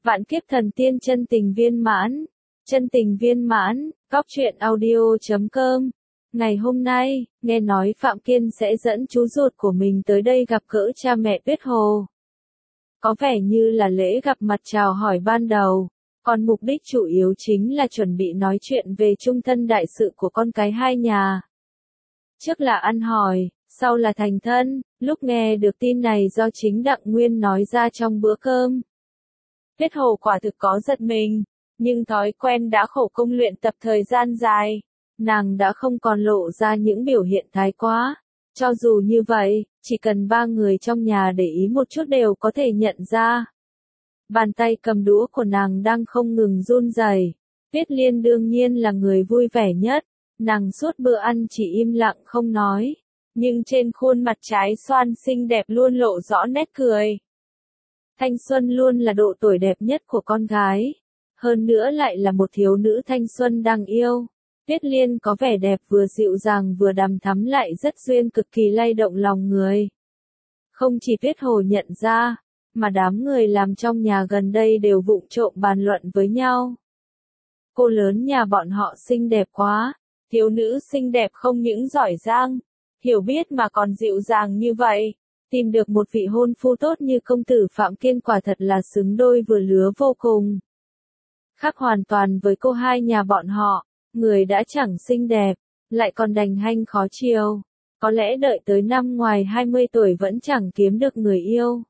Vạn kiếp thần tiên chân tình viên mãn. Chân tình viên mãn, góc truyện audio.com. Ngày hôm nay, nghe nói Phạm Kiên sẽ dẫn chú ruột của mình tới đây gặp gỡ cha mẹ Tuyết Hồ. Có vẻ như là lễ gặp mặt chào hỏi ban đầu, còn mục đích chủ yếu chính là chuẩn bị nói chuyện về chung thân đại sự của con cái hai nhà. Trước là ăn hỏi, sau là thành thân, lúc nghe được tin này do chính Đặng Nguyên nói ra trong bữa cơm. Tuyết Hồ quả thực có giật mình, nhưng thói quen đã khổ công luyện tập thời gian dài, nàng đã không còn lộ ra những biểu hiện thái quá. Cho dù như vậy, chỉ cần ba người trong nhà để ý một chút đều có thể nhận ra. Bàn tay cầm đũa của nàng đang không ngừng run rẩy. Tuyết Liên đương nhiên là người vui vẻ nhất, nàng suốt bữa ăn chỉ im lặng không nói, nhưng trên khuôn mặt trái xoan xinh đẹp luôn lộ rõ nét cười. Thanh xuân luôn là độ tuổi đẹp nhất của con gái, hơn nữa lại là một thiếu nữ thanh xuân đang yêu. Tuyết Liên có vẻ đẹp vừa dịu dàng vừa đằm thắm lại rất duyên cực kỳ lay động lòng người. Không chỉ Tuyết Hồ nhận ra, mà đám người làm trong nhà gần đây đều vụng trộm bàn luận với nhau. Cô lớn nhà bọn họ xinh đẹp quá, thiếu nữ xinh đẹp không những giỏi giang, hiểu biết mà còn dịu dàng như vậy. Tìm được một vị hôn phu tốt như công tử Phạm Kiên quả thật là xứng đôi vừa lứa vô cùng. Khác hoàn toàn với cô hai nhà bọn họ, người đã chẳng xinh đẹp, lại còn đành hanh khó chiều. Có lẽ đợi tới năm ngoài 20 tuổi vẫn chẳng kiếm được người yêu.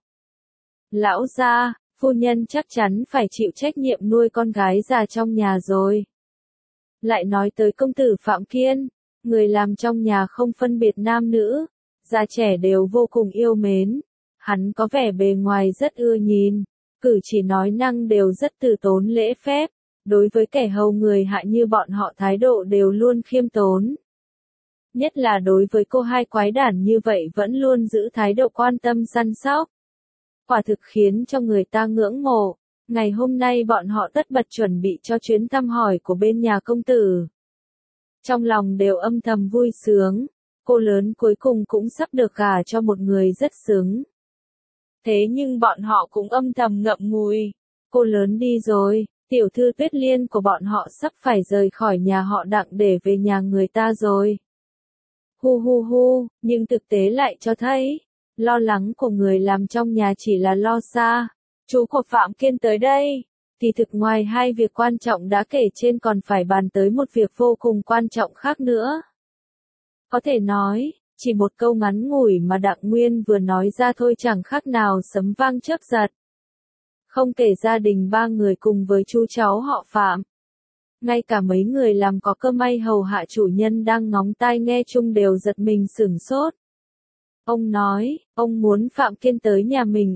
Lão gia, phu nhân chắc chắn phải chịu trách nhiệm nuôi con gái già trong nhà rồi. Lại nói tới công tử Phạm Kiên, người làm trong nhà không phân biệt nam nữ, già trẻ đều vô cùng yêu mến. Hắn có vẻ bề ngoài rất ưa nhìn, cử chỉ nói năng đều rất từ tốn lễ phép, đối với kẻ hầu người hạ như bọn họ thái độ đều luôn khiêm tốn. Nhất là đối với cô hai quái đản như vậy vẫn luôn giữ thái độ quan tâm săn sóc. Quả thực khiến cho người ta ngưỡng mộ. Ngày hôm nay bọn họ tất bật chuẩn bị cho chuyến thăm hỏi của bên nhà công tử. Trong lòng đều âm thầm vui sướng, cô lớn cuối cùng cũng sắp được gả cho một người rất xứng. Thế nhưng bọn họ cũng âm thầm ngậm ngùi, cô lớn đi rồi, tiểu thư Tuyết Liên của bọn họ sắp phải rời khỏi nhà họ Đặng để về nhà người ta rồi. Hu hu hu, nhưng thực tế lại cho thấy, lo lắng của người làm trong nhà chỉ là lo xa. Chú của Phạm Kiên tới đây, thì thực ngoài hai việc quan trọng đã kể trên còn phải bàn tới một việc vô cùng quan trọng khác nữa. Có thể nói, chỉ một câu ngắn ngủi mà Đặng Nguyên vừa nói ra thôi chẳng khác nào sấm vang chớp giật. Không kể gia đình ba người cùng với chú cháu họ Phạm. Ngay cả mấy người làm có cơ may hầu hạ chủ nhân đang ngóng tai nghe chung đều giật mình sửng sốt. Ông nói, ông muốn Phạm Kiên tới nhà mình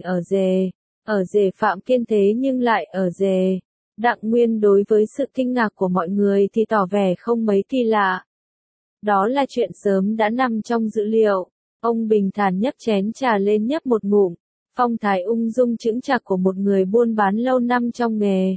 ở rể Phạm Kiên thế nhưng lại ở rể. Đặng Nguyên đối với sự kinh ngạc của mọi người thì tỏ vẻ không mấy kỳ lạ. Đó là chuyện sớm đã nằm trong dữ liệu. Ông bình thản nhấc chén trà lên nhấp một ngụm, phong thái ung dung chững chạc của một người buôn bán lâu năm trong nghề.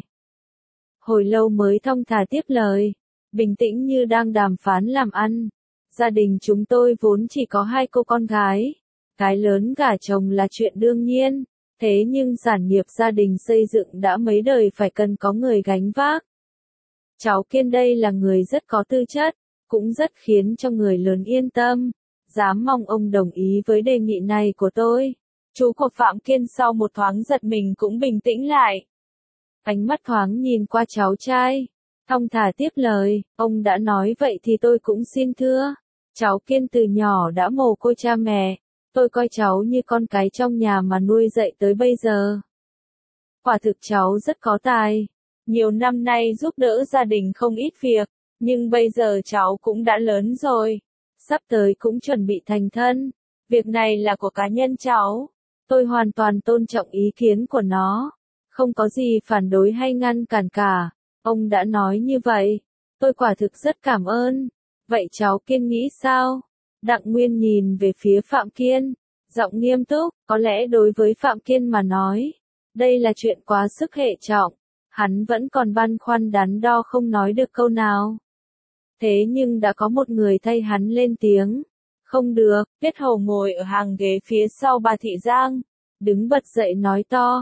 Hồi lâu mới thong thả tiếp lời, bình tĩnh như đang đàm phán làm ăn. Gia đình chúng tôi vốn chỉ có hai cô con gái. Cái lớn gả chồng là chuyện đương nhiên, thế nhưng sản nghiệp gia đình xây dựng đã mấy đời phải cần có người gánh vác. Cháu Kiên đây là người rất có tư chất, cũng rất khiến cho người lớn yên tâm. Dám mong ông đồng ý với đề nghị này của tôi. Chú của Phạm Kiên sau một thoáng giật mình cũng bình tĩnh lại. Ánh mắt thoáng nhìn qua cháu trai, thong thả tiếp lời, ông đã nói vậy thì tôi cũng xin thưa. Cháu Kiên từ nhỏ đã mồ côi cha mẹ, tôi coi cháu như con cái trong nhà mà nuôi dạy tới bây giờ. Quả thực cháu rất có tài, nhiều năm nay giúp đỡ gia đình không ít việc, nhưng bây giờ cháu cũng đã lớn rồi, sắp tới cũng chuẩn bị thành thân. Việc này là của cá nhân cháu, tôi hoàn toàn tôn trọng ý kiến của nó, không có gì phản đối hay ngăn cản cả. Ông đã nói như vậy, tôi quả thực rất cảm ơn. Vậy cháu Kiên nghĩ sao? Đặng Nguyên nhìn về phía Phạm Kiên, giọng nghiêm túc, có lẽ đối với Phạm Kiên mà nói, đây là chuyện quá sức hệ trọng, hắn vẫn còn băn khoăn đắn đo không nói được câu nào. Thế nhưng đã có một người thay hắn lên tiếng. Không được, Tuyết Hồ ngồi ở hàng ghế phía sau bà Thị Giang, đứng bật dậy nói to,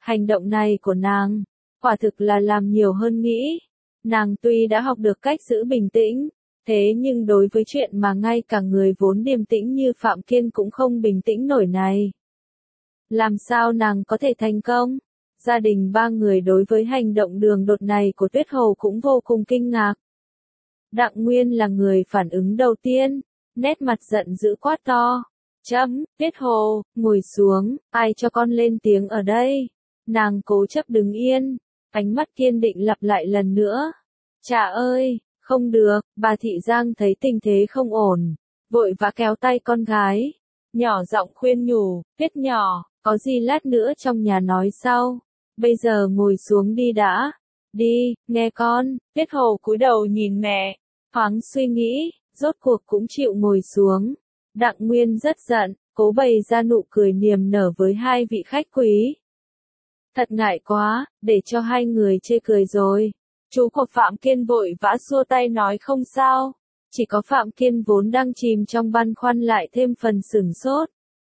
Hành động này của nàng, quả thực là làm nhiều hơn nghĩ. Nàng tuy đã học được cách giữ bình tĩnh, thế nhưng đối với chuyện mà ngay cả người vốn điềm tĩnh như Phạm Kiên cũng không bình tĩnh nổi này, làm sao nàng có thể thành công? Gia đình ba người đối với hành động đường đột này của Tuyết Hồ cũng vô cùng kinh ngạc. Đặng Nguyên là người phản ứng đầu tiên, nét mặt giận dữ quát to. Tuyết Hồ, ngồi xuống, ai cho con lên tiếng ở đây? Nàng cố chấp đứng yên, ánh mắt kiên định lặp lại lần nữa. Cha ơi, không được, bà Thị Giang thấy tình thế không ổn, vội vã kéo tay con gái, nhỏ giọng khuyên nhủ, Tuyết nhỏ, có gì lát nữa trong nhà nói sau, bây giờ ngồi xuống đi đã. Đi, nghe con. Tuyết Hồ cúi đầu nhìn mẹ, thoáng suy nghĩ, rốt cuộc cũng chịu ngồi xuống. Đặng Nguyên rất giận, cố bày ra nụ cười niềm nở với hai vị khách quý. Thật ngại quá, để cho hai người chê cười rồi. Chú của Phạm Kiên vội vã xua tay nói không sao. Chỉ có Phạm Kiên vốn đang chìm trong băn khoăn lại thêm phần sửng sốt.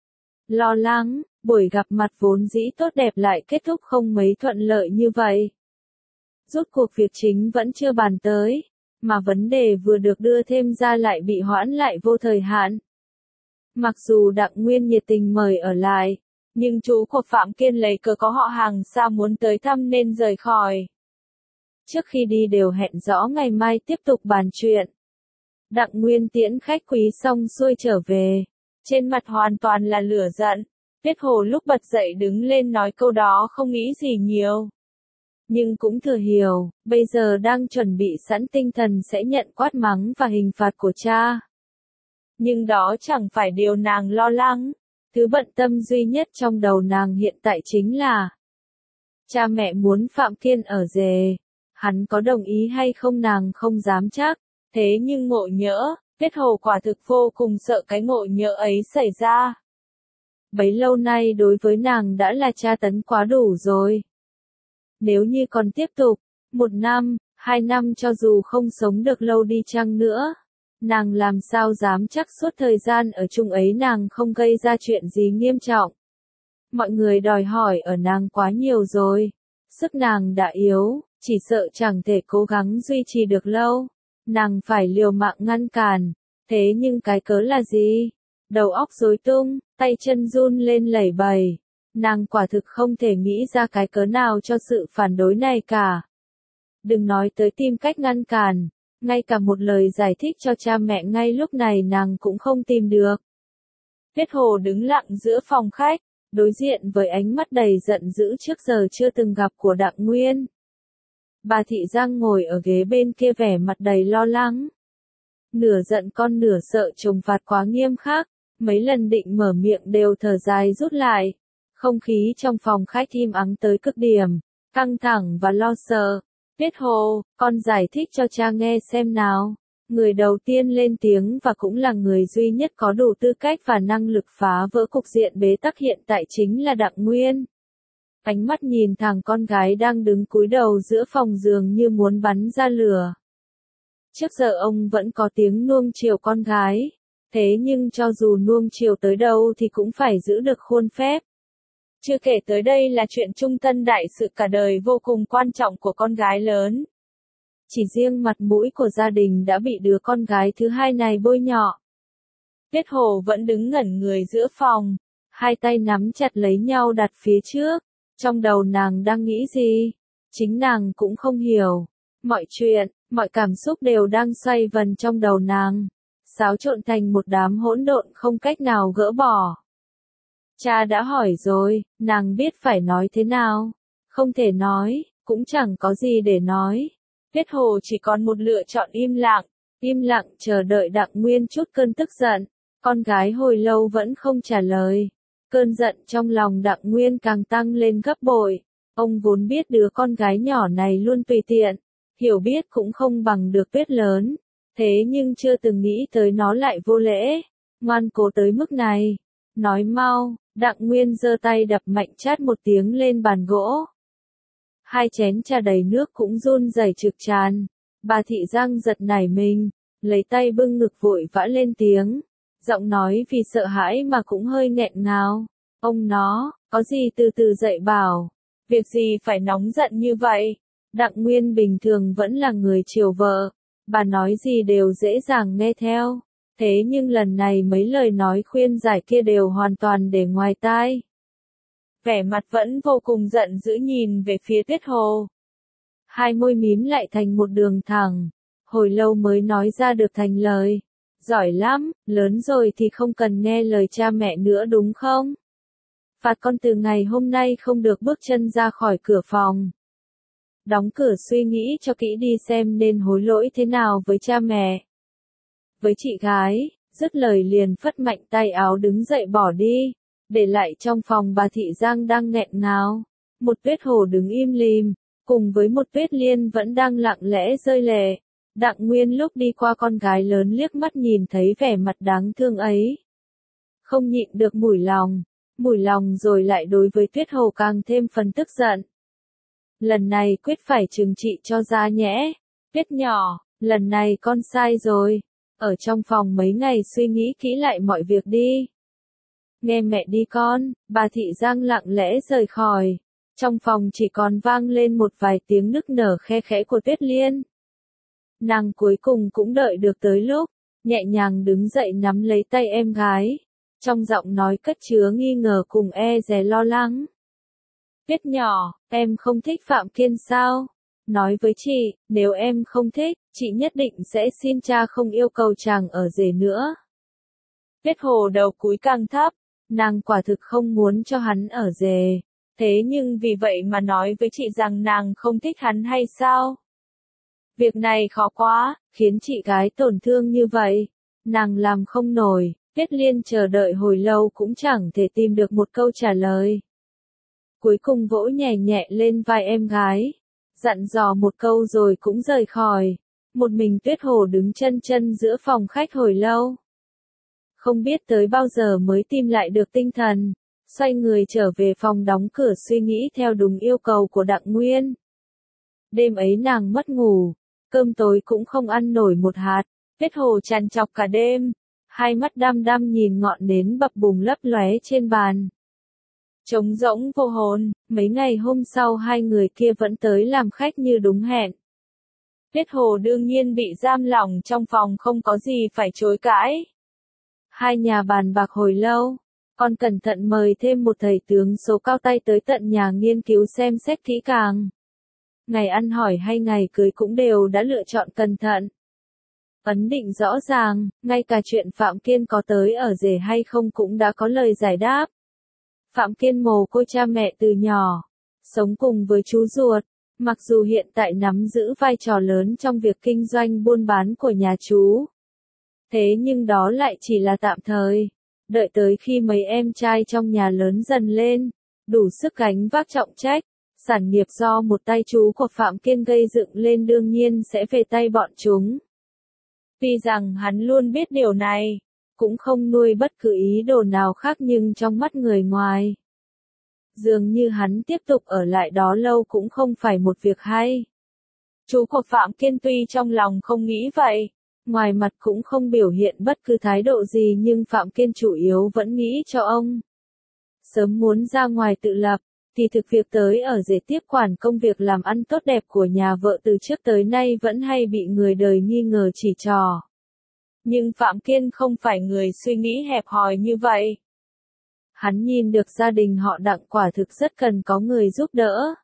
Lo lắng, buổi gặp mặt vốn dĩ tốt đẹp lại kết thúc không mấy thuận lợi như vậy. Rốt cuộc việc chính vẫn chưa bàn tới, mà vấn đề vừa được đưa thêm ra lại bị hoãn lại vô thời hạn. Mặc dù Đặng Nguyên nhiệt tình mời ở lại, nhưng chú của Phạm Kiên lấy cớ có họ hàng xa muốn tới thăm nên rời khỏi. Trước khi đi đều hẹn rõ ngày mai tiếp tục bàn chuyện. Đặng Nguyên tiễn khách quý xong xuôi trở về, trên mặt hoàn toàn là lửa giận. Tuyết Hồ lúc bật dậy đứng lên nói câu đó không nghĩ gì nhiều. Nhưng cũng thừa hiểu, bây giờ đang chuẩn bị sẵn tinh thần sẽ nhận quát mắng và hình phạt của cha. Nhưng đó chẳng phải điều nàng lo lắng. Thứ bận tâm duy nhất trong đầu nàng hiện tại chính là cha mẹ muốn Phạm Kiên ở rể. Hắn có đồng ý hay không nàng không dám chắc. Thế nhưng ngộ nhỡ, Tuyết Hồ quả thực vô cùng sợ cái ngộ nhỡ ấy xảy ra. Bấy lâu nay đối với nàng đã là tra tấn quá đủ rồi. Nếu như còn tiếp tục, 1 năm, 2 năm cho dù không sống được lâu đi chăng nữa, nàng làm sao dám chắc suốt thời gian ở chung ấy nàng không gây ra chuyện gì nghiêm trọng. Mọi người đòi hỏi ở nàng quá nhiều rồi. Sức nàng đã yếu, chỉ sợ chẳng thể cố gắng duy trì được lâu. Nàng phải liều mạng ngăn cản. Thế nhưng cái cớ là gì? Đầu óc rối tung, tay chân run lên lẩy bẩy. Nàng quả thực không thể nghĩ ra cái cớ nào cho sự phản đối này cả. Đừng nói tới tìm cách ngăn cản, ngay cả một lời giải thích cho cha mẹ ngay lúc này nàng cũng không tìm được. Tuyết Hồ đứng lặng giữa phòng khách, đối diện với ánh mắt đầy giận dữ trước giờ chưa từng gặp của Đặng Nguyên. Bà Thị Giang ngồi ở ghế bên kia vẻ mặt đầy lo lắng. Nửa giận con nửa sợ trừng phạt quá nghiêm khắc, mấy lần định mở miệng đều thở dài rút lại. Không khí trong phòng khách im ắng tới cực điểm, căng thẳng và lo sợ. Tuyết Hồ, con giải thích cho cha nghe xem nào. Người đầu tiên lên tiếng và cũng là người duy nhất có đủ tư cách và năng lực phá vỡ cục diện bế tắc hiện tại chính là Đặng Nguyên. Ánh mắt nhìn thẳng con gái đang đứng cúi đầu giữa phòng giường như muốn bắn ra lửa. Trước giờ ông vẫn có tiếng nuông chiều con gái, thế nhưng cho dù nuông chiều tới đâu thì cũng phải giữ được khuôn phép. Chưa kể tới đây là chuyện trung thân đại sự cả đời vô cùng quan trọng của con gái lớn. Chỉ riêng mặt mũi của gia đình đã bị đứa con gái thứ hai này bôi nhọ. Tuyết Hồ vẫn đứng ngẩn người giữa phòng, hai tay nắm chặt lấy nhau đặt phía trước. Trong đầu nàng đang nghĩ gì? Chính nàng cũng không hiểu. Mọi chuyện, mọi cảm xúc đều đang xoay vần trong đầu nàng, xáo trộn thành một đám hỗn độn không cách nào gỡ bỏ. Cha đã hỏi rồi, nàng biết phải nói thế nào? Không thể nói, cũng chẳng có gì để nói. Tuyết Hồ chỉ còn một lựa chọn im lặng chờ đợi Đặng Nguyên chút cơn tức giận. Con gái hồi lâu vẫn không trả lời. Cơn giận trong lòng Đặng Nguyên càng tăng lên gấp bội. Ông vốn biết đứa con gái nhỏ này luôn tùy tiện, hiểu biết cũng không bằng được Tuyết lớn. Thế nhưng chưa từng nghĩ tới nó lại vô lễ, ngoan cố tới mức này. Nói mau, Đặng Nguyên giơ tay đập mạnh chát một tiếng lên bàn gỗ. Hai chén trà đầy nước cũng run rẩy trực tràn. Bà Thị Giang giật nảy mình, lấy tay bưng ngực vội vã lên tiếng. Giọng nói vì sợ hãi mà cũng hơi nghẹn ngào. Ông nó, có gì từ từ dạy bảo. Việc gì phải nóng giận như vậy? Đặng Nguyên bình thường vẫn là người chiều vợ, bà nói gì đều dễ dàng nghe theo. Thế nhưng lần này mấy lời nói khuyên giải kia đều hoàn toàn để ngoài tai. Vẻ mặt vẫn vô cùng giận dữ nhìn về phía Tuyết Hồ. Hai môi mím lại thành một đường thẳng, hồi lâu mới nói ra được thành lời. Giỏi lắm, lớn rồi thì không cần nghe lời cha mẹ nữa đúng không? Phạt con từ ngày hôm nay không được bước chân ra khỏi cửa phòng. Đóng cửa suy nghĩ cho kỹ đi xem nên hối lỗi thế nào với cha mẹ. Với chị gái, dứt lời liền phất mạnh tay áo đứng dậy bỏ đi, để lại trong phòng bà Thị Giang đang nghẹn ngào. Một Tuyết Hồ đứng im lìm, cùng với một Tuyết Liên vẫn đang lặng lẽ rơi lệ. Đặng Nguyên lúc đi qua con gái lớn liếc mắt nhìn thấy vẻ mặt đáng thương ấy. Không nhịn được mủi lòng rồi lại đối với Tuyết Hồ càng thêm phần tức giận. Lần này quyết phải trừng trị cho ra nhẽ. Tuyết nhỏ, lần này con sai rồi. Ở trong phòng mấy ngày suy nghĩ kỹ lại mọi việc đi. Nghe mẹ đi con, bà Thị Giang lặng lẽ rời khỏi. Trong phòng chỉ còn vang lên một vài tiếng nức nở khe khẽ của Tuyết Liên. Nàng cuối cùng cũng đợi được tới lúc, nhẹ nhàng đứng dậy nắm lấy tay em gái. Trong giọng nói cất chứa nghi ngờ cùng e dè lo lắng. Tuyết nhỏ, em không thích Phạm Kiên sao? Nói với chị, nếu em không thích, chị nhất định sẽ xin cha không yêu cầu chàng ở rể nữa. Tuyết Hồ đầu cúi càng thấp, nàng quả thực không muốn cho hắn ở rể. Thế nhưng vì vậy mà nói với chị rằng nàng không thích hắn hay sao? Việc này khó quá, khiến chị gái tổn thương như vậy. Nàng làm không nổi, Tuyết Liên chờ đợi hồi lâu cũng chẳng thể tìm được một câu trả lời. Cuối cùng vỗ nhẹ nhẹ lên vai em gái, dặn dò một câu rồi cũng rời khỏi. Một mình Tuyết Hồ đứng chân chân giữa phòng khách hồi lâu. Không biết tới bao giờ mới tìm lại được tinh thần, xoay người trở về phòng đóng cửa suy nghĩ theo đúng yêu cầu của Đặng Nguyên. Đêm ấy nàng mất ngủ, cơm tối cũng không ăn nổi một hạt, Tuyết Hồ trằn trọc cả đêm, hai mắt đăm đăm nhìn ngọn nến bập bùng lấp lóe trên bàn. Trống rỗng vô hồn, mấy ngày hôm sau hai người kia vẫn tới làm khách như đúng hẹn. Tuyết Hồ đương nhiên bị giam lỏng trong phòng không có gì phải chối cãi. Hai nhà bàn bạc hồi lâu, còn cẩn thận mời thêm một thầy tướng số cao tay tới tận nhà nghiên cứu xem xét kỹ càng. Ngày ăn hỏi hay ngày cưới cũng đều đã lựa chọn cẩn thận. Ấn định rõ ràng, ngay cả chuyện Phạm Kiên có tới ở rể hay không cũng đã có lời giải đáp. Phạm Kiên mồ côi cha mẹ từ nhỏ, sống cùng với chú ruột, mặc dù hiện tại nắm giữ vai trò lớn trong việc kinh doanh buôn bán của nhà chú. Thế nhưng đó lại chỉ là tạm thời, đợi tới khi mấy em trai trong nhà lớn dần lên, đủ sức gánh vác trọng trách, sản nghiệp do một tay chú của Phạm Kiên gây dựng lên đương nhiên sẽ về tay bọn chúng. Tuy rằng hắn luôn biết điều này, cũng không nuôi bất cứ ý đồ nào khác nhưng trong mắt người ngoài, dường như hắn tiếp tục ở lại đó lâu cũng không phải một việc hay. Chú của Phạm Kiên tuy trong lòng không nghĩ vậy, ngoài mặt cũng không biểu hiện bất cứ thái độ gì nhưng Phạm Kiên chủ yếu vẫn nghĩ cho ông. Sớm muốn ra ngoài tự lập, thì thực việc tới ở rể tiếp quản công việc làm ăn tốt đẹp của nhà vợ từ trước tới nay vẫn hay bị người đời nghi ngờ chỉ trỏ. Nhưng Phạm Kiên không phải người suy nghĩ hẹp hòi như vậy. Hắn nhìn được gia đình họ Đặng quả thực rất cần có người giúp đỡ.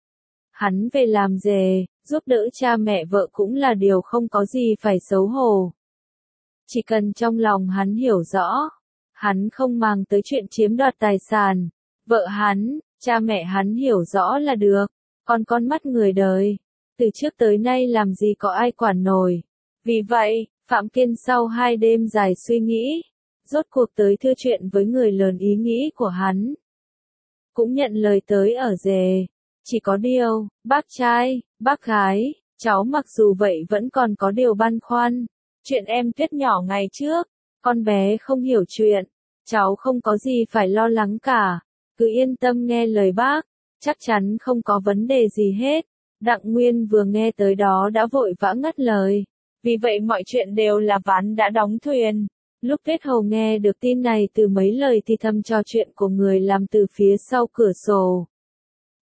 Hắn về làm rể, giúp đỡ cha mẹ vợ cũng là điều không có gì phải xấu hổ. Chỉ cần trong lòng hắn hiểu rõ, hắn không màng tới chuyện chiếm đoạt tài sản, vợ hắn, cha mẹ hắn hiểu rõ là được, còn con mắt người đời, từ trước tới nay làm gì có ai quản nổi. Vì vậy, Phạm Kiên sau 2 đêm dài suy nghĩ, rốt cuộc tới thưa chuyện với người lớn ý nghĩ của hắn. Cũng nhận lời tới ở rể. Chỉ có điều, bác trai, bác gái, cháu mặc dù vậy vẫn còn có điều băn khoăn. Chuyện em Tuyết nhỏ ngày trước, con bé không hiểu chuyện, cháu không có gì phải lo lắng cả. Cứ yên tâm nghe lời bác, chắc chắn không có vấn đề gì hết. Đặng Nguyên vừa nghe tới đó đã vội vã ngắt lời. Vì vậy mọi chuyện đều là ván đã đóng thuyền. Lúc Tuyết Hồ nghe được tin này từ mấy lời thì thầm trò chuyện của người làm từ phía sau cửa sổ.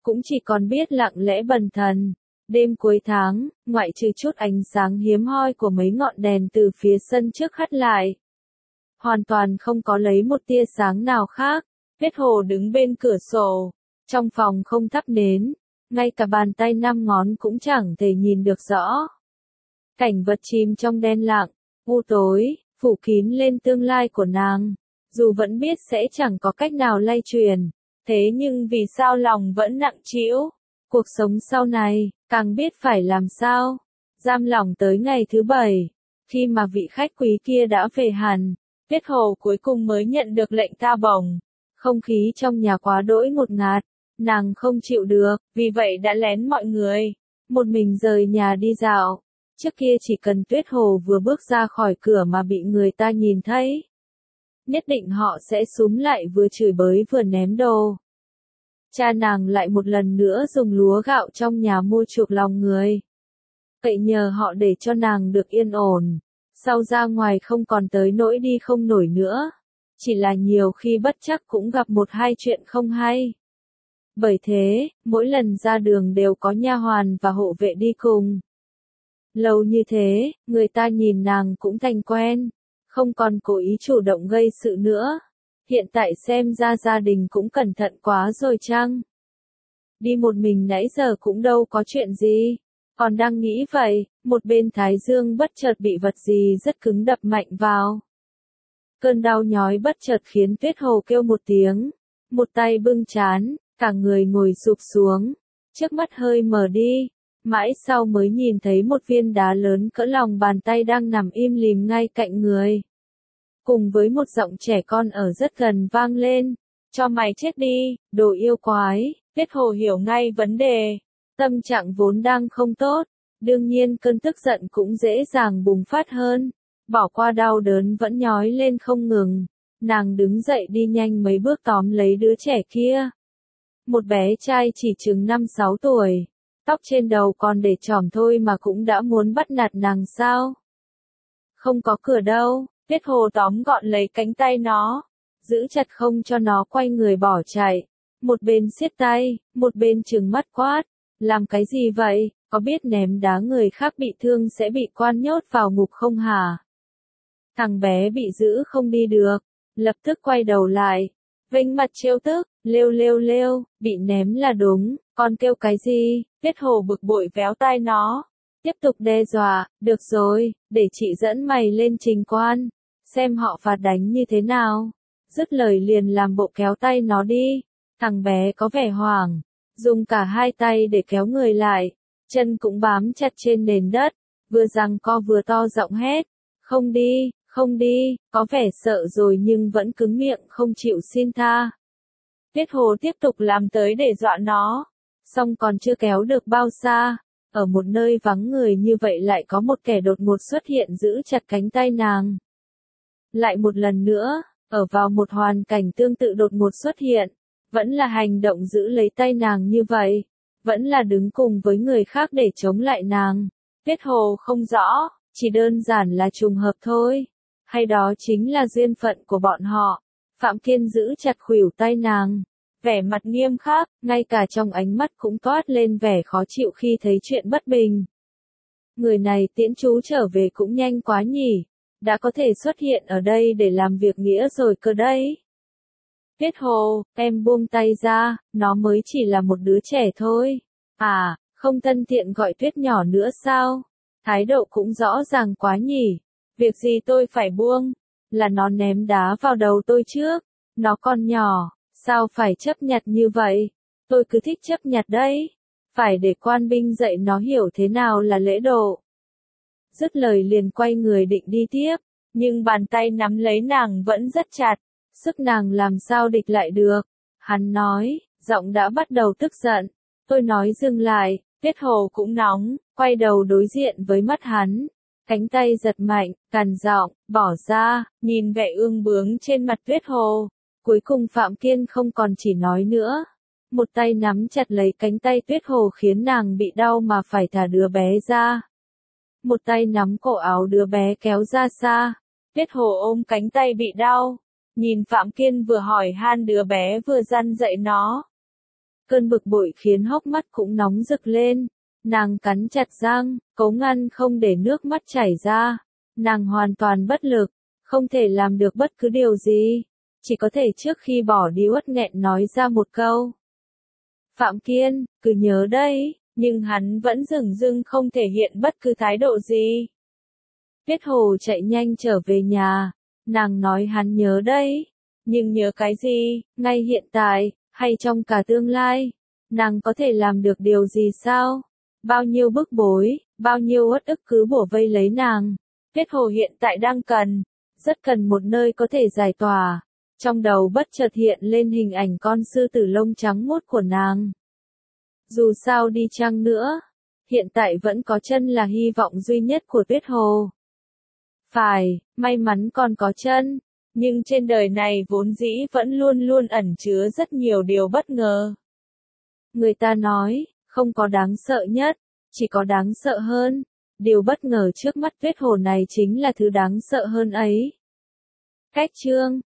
cũng chỉ còn biết lặng lẽ bần thần. Đêm cuối tháng, ngoại trừ chút ánh sáng hiếm hoi của mấy ngọn đèn từ phía sân trước hắt lại. Hoàn toàn không có lấy một tia sáng nào khác. Tuyết Hồ đứng bên cửa sổ. Trong phòng không thắp nến. Ngay cả bàn tay 5 ngón cũng chẳng thể nhìn được rõ. Cảnh vật chìm trong đen lặng, u tối, phủ kín lên tương lai của nàng. Dù vẫn biết sẽ chẳng có cách nào lay truyền. Thế nhưng vì sao lòng vẫn nặng trĩu? Cuộc sống sau này, càng biết phải làm sao. Giam lỏng tới ngày thứ 7. Khi mà vị khách quý kia đã về hẳn, Tuyết Hồ cuối cùng mới nhận được lệnh ca bổng. Không khí trong nhà quá đỗi ngột ngạt. Nàng không chịu được, vì vậy đã lén mọi người. Một mình rời nhà đi dạo. Trước kia chỉ cần Tuyết Hồ vừa bước ra khỏi cửa mà bị người ta nhìn thấy. Nhất định họ sẽ xúm lại vừa chửi bới vừa ném đồ. Cha nàng lại một lần nữa dùng lúa gạo trong nhà mua chuộc lòng người. Cậy nhờ họ để cho nàng được yên ổn. Sau ra ngoài không còn tới nỗi đi không nổi nữa. Chỉ là nhiều khi bất chắc cũng gặp một hai chuyện không hay. Bởi thế, mỗi lần ra đường đều có nha hoàn và hộ vệ đi cùng. Lâu như thế, người ta nhìn nàng cũng thành quen. Không còn cố ý chủ động gây sự nữa. Hiện tại xem ra gia đình cũng cẩn thận quá rồi chăng? Đi một mình nãy giờ cũng đâu có chuyện gì. Còn đang nghĩ vậy, một bên thái dương bất chợt bị vật gì rất cứng đập mạnh vào. Cơn đau nhói bất chợt khiến Tuyết Hồ kêu một tiếng. Một tay bưng trán, cả người ngồi sụp xuống. Trước mắt hơi mờ đi. Mãi sau mới nhìn thấy một viên đá lớn cỡ lòng bàn tay đang nằm im lìm ngay cạnh người. Cùng với một giọng trẻ con ở rất gần vang lên. Cho mày chết đi, đồ yêu quái. Tuyết Hồ hiểu ngay vấn đề. Tâm trạng vốn đang không tốt. Đương nhiên cơn tức giận cũng dễ dàng bùng phát hơn. Bỏ qua đau đớn vẫn nhói lên không ngừng. Nàng đứng dậy đi nhanh mấy bước tóm lấy đứa trẻ kia. Một bé trai chỉ chừng 5-6 tuổi. Tóc trên đầu còn để chỏm thôi mà cũng đã muốn bắt nạt nàng sao? Không có cửa đâu. Tuyết Hồ tóm gọn lấy cánh tay nó. Giữ chặt không cho nó quay người bỏ chạy. Một bên siết tay, một bên trừng mắt quát. Làm cái gì vậy? Có biết ném đá người khác bị thương sẽ bị quan nhốt vào ngục không hả? Thằng bé bị giữ không đi được. Lập tức quay đầu lại. Vênh mặt trêu tức, lêu, bị ném là đúng, con kêu cái gì? Tuyết Hồ bực bội véo tai nó. Tiếp tục đe dọa, được rồi, để chị dẫn mày lên trình quan. Xem họ phạt đánh như thế nào. Dứt lời liền làm bộ kéo tay nó đi. Thằng bé có vẻ hoảng. Dùng cả hai tay để kéo người lại. Chân cũng bám chặt trên nền đất. Vừa giằng co vừa to giọng hét. Không đi, không đi, có vẻ sợ rồi nhưng vẫn cứng miệng không chịu xin tha. Tuyết Hồ tiếp tục làm tới để dọa nó. Xong còn chưa kéo được bao xa. Ở một nơi vắng người như vậy lại có một kẻ đột ngột xuất hiện giữ chặt cánh tay nàng. Lại một lần nữa, ở vào một hoàn cảnh tương tự đột ngột xuất hiện. Vẫn là hành động giữ lấy tay nàng như vậy. Vẫn là đứng cùng với người khác để chống lại nàng. Tuyết Hồ không rõ, chỉ đơn giản là trùng hợp thôi. Hay đó chính là duyên phận của bọn họ. Phạm Kiên giữ chặt khuỷu tay nàng. Vẻ mặt nghiêm khắc, ngay cả trong ánh mắt cũng toát lên vẻ khó chịu khi thấy chuyện bất bình. Người này tiễn chú trở về cũng nhanh quá nhỉ. Đã có thể xuất hiện ở đây để làm việc nghĩa rồi cơ đấy. Tuyết Hồ, em buông tay ra, nó mới chỉ là một đứa trẻ thôi. À, không thân thiện gọi Tuyết nhỏ nữa sao? Thái độ cũng rõ ràng quá nhỉ. Việc gì tôi phải buông? Là nó ném đá vào đầu tôi trước. Nó còn nhỏ, sao phải chấp nhặt như vậy? Tôi cứ thích chấp nhặt đấy. Phải để quan binh dạy nó hiểu thế nào là lễ độ. Dứt lời liền quay người định đi tiếp. Nhưng bàn tay nắm lấy nàng vẫn rất chặt. Sức nàng làm sao địch lại được. Hắn nói, giọng đã bắt đầu tức giận. Tôi nói dừng lại. Tuyết Hồ cũng nóng, quay đầu đối diện với mắt hắn. Cánh tay giật mạnh, cằn giọng, bỏ ra, nhìn vẻ ương bướng trên mặt Tuyết Hồ. Cuối cùng Phạm Kiên không còn chỉ nói nữa. Một tay nắm chặt lấy cánh tay Tuyết Hồ khiến nàng bị đau mà phải thả đứa bé ra. Một tay nắm cổ áo đứa bé kéo ra xa. Tuyết Hồ ôm cánh tay bị đau. Nhìn Phạm Kiên vừa hỏi han đứa bé vừa răn dạy nó. Cơn bực bội khiến hốc mắt cũng nóng rực lên. Nàng cắn chặt răng, cố ngăn không để nước mắt chảy ra. Nàng hoàn toàn bất lực, không thể làm được bất cứ điều gì. Chỉ có thể trước khi bỏ đi uất nghẹn nói ra một câu. Phạm Kiên, cứ nhớ đấy, nhưng hắn vẫn dửng dưng không thể hiện bất cứ thái độ gì. Tuyết Hồ chạy nhanh trở về nhà, nàng nói hắn nhớ đấy, nhưng nhớ cái gì, ngay hiện tại, hay trong cả tương lai, nàng có thể làm được điều gì sao? Bao nhiêu bức bối, bao nhiêu uất ức cứ bủa vây lấy nàng. Tuyết Hồ hiện tại đang rất cần một nơi có thể giải tỏa. Trong đầu bất chợt hiện lên hình ảnh con sư tử lông trắng muốt của nàng. Dù sao đi chăng nữa, hiện tại vẫn có chân là hy vọng duy nhất của Tuyết Hồ. Phải, may mắn còn có chân, nhưng trên đời này vốn dĩ vẫn luôn luôn ẩn chứa rất nhiều điều bất ngờ. Người ta nói, không có đáng sợ nhất, chỉ có đáng sợ hơn. Điều bất ngờ trước mắt Tuyết Hồ này chính là thứ đáng sợ hơn ấy. Cách chương